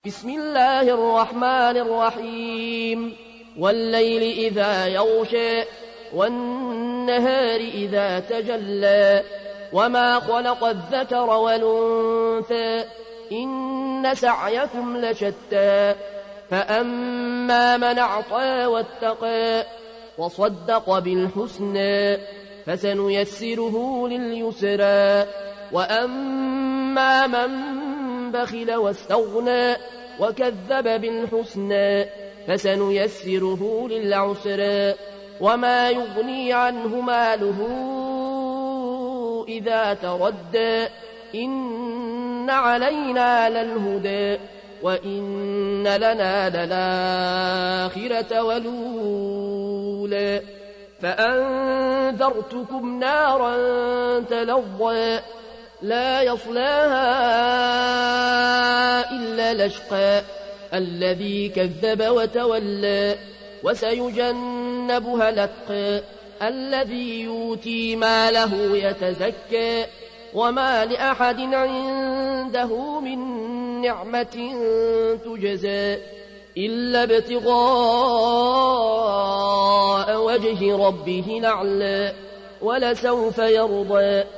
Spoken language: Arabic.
بسم الله الرحمن الرحيم والليل إذا يغشى والنهار إذا تجلى وما خلق الذكر والأنثى إن سعيكم لشتى فأما من أعطى واتقى وصدق بالحسنى فسنيسره لليسرى وأما من بخل واستغنى وكذب بالحسنى فسنيسره للعسرى وما يغني عنه ماله إذا تردى إن علينا للهدى وإن لنا للآخرة والأولى فأنذرتكم نارا تلظى لا يصلاها إلا الأشقى الذي كذب وتولى وسيجنبها الأتقى الذي يؤتي ماله يتزكى وما لأحد عنده من نعمة تجزى إلا ابتغاء وجه ربه الأعلى ولسوف يرضى